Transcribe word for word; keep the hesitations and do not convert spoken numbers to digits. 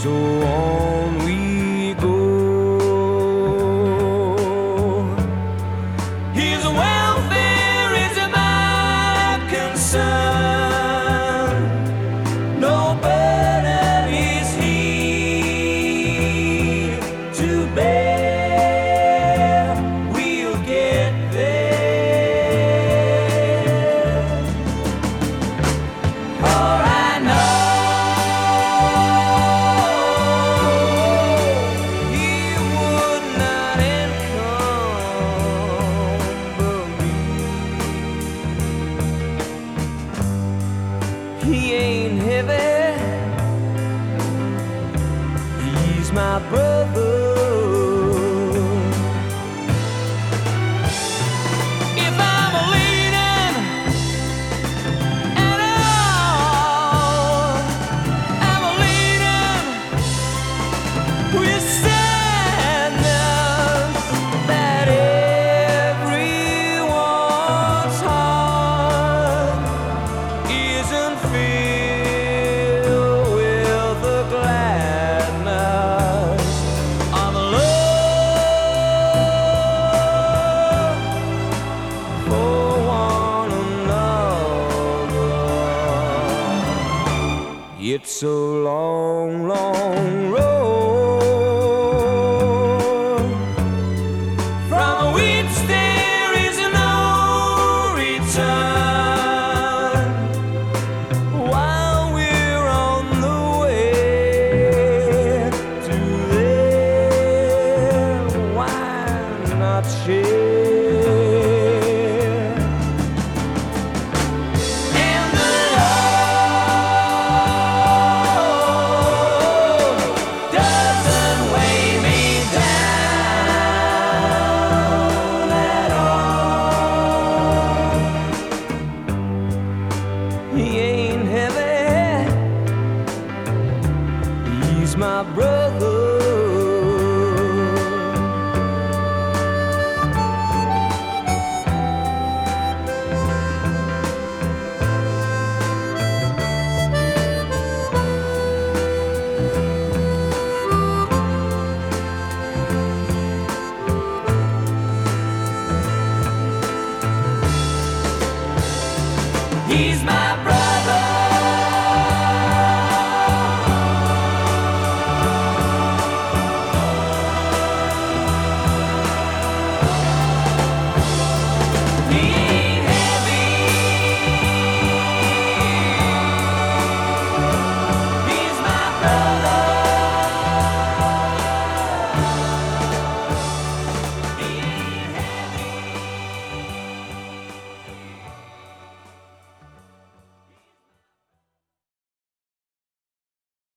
So on we go. His welfare is my concern. No burden is he to bear. We'll get there. For I know he would not encumber me. He ain't heavy. He's my brother. If I'm leaning at all, I'm leaning with sadness that everyone's heart isn't filled with the gladness of love for one another. It's a long, long road